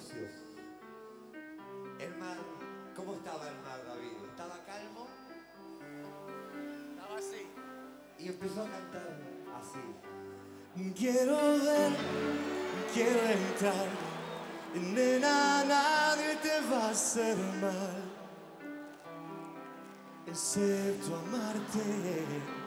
sucios. El mar, ¿cómo estaba el mar, David? ¿Estaba calmo? Estaba así. Y empezó a cantar así. Quiero ver, quiero entrar. Nena, nadie te va a hacer mal, excepto amarte.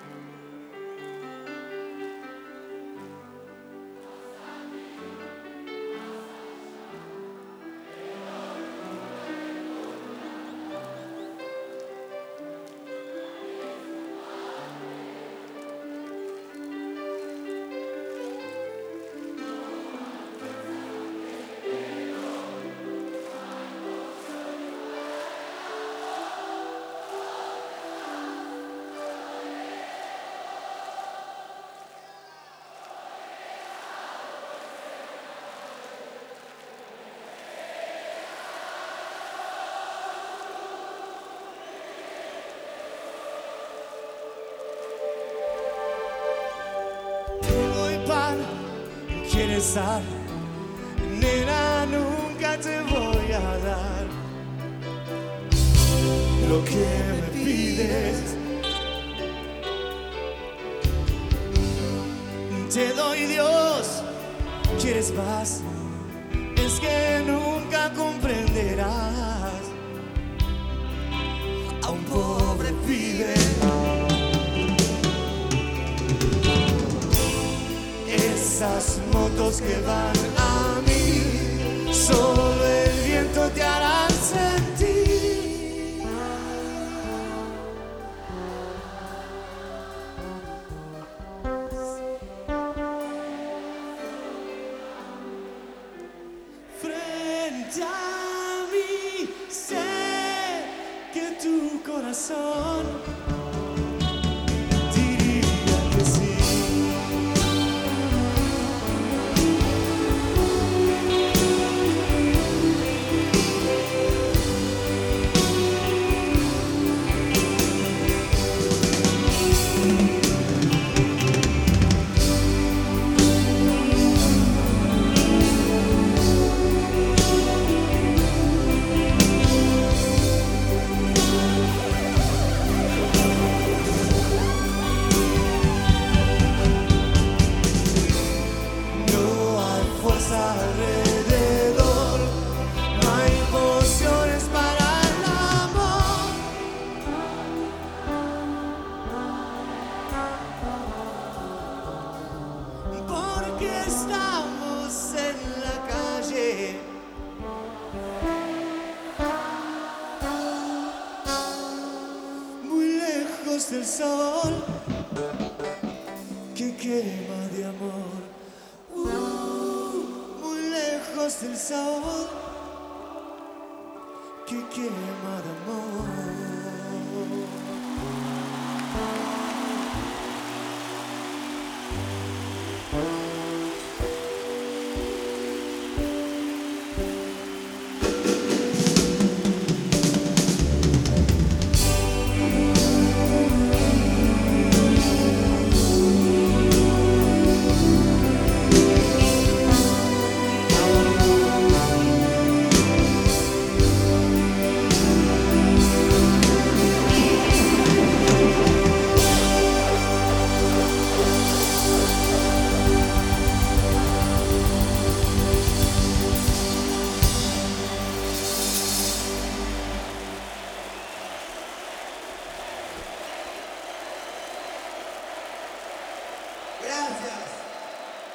¿Quieres sal? Nena, nunca te voy a dar lo que me pides. Te doy Dios, ¿quieres más? Es que nunca comprenderás a un pobre pibe. Esas motos que van a mí, solo el viento te hará sentir. Frente a mí, sé que tu corazón diría que sí. Alrededor no hay pociones para el amor, porque estamos en la calle, muy lejos del sol que quema de amor. Lejos del sabor que quema de amor. Gracias.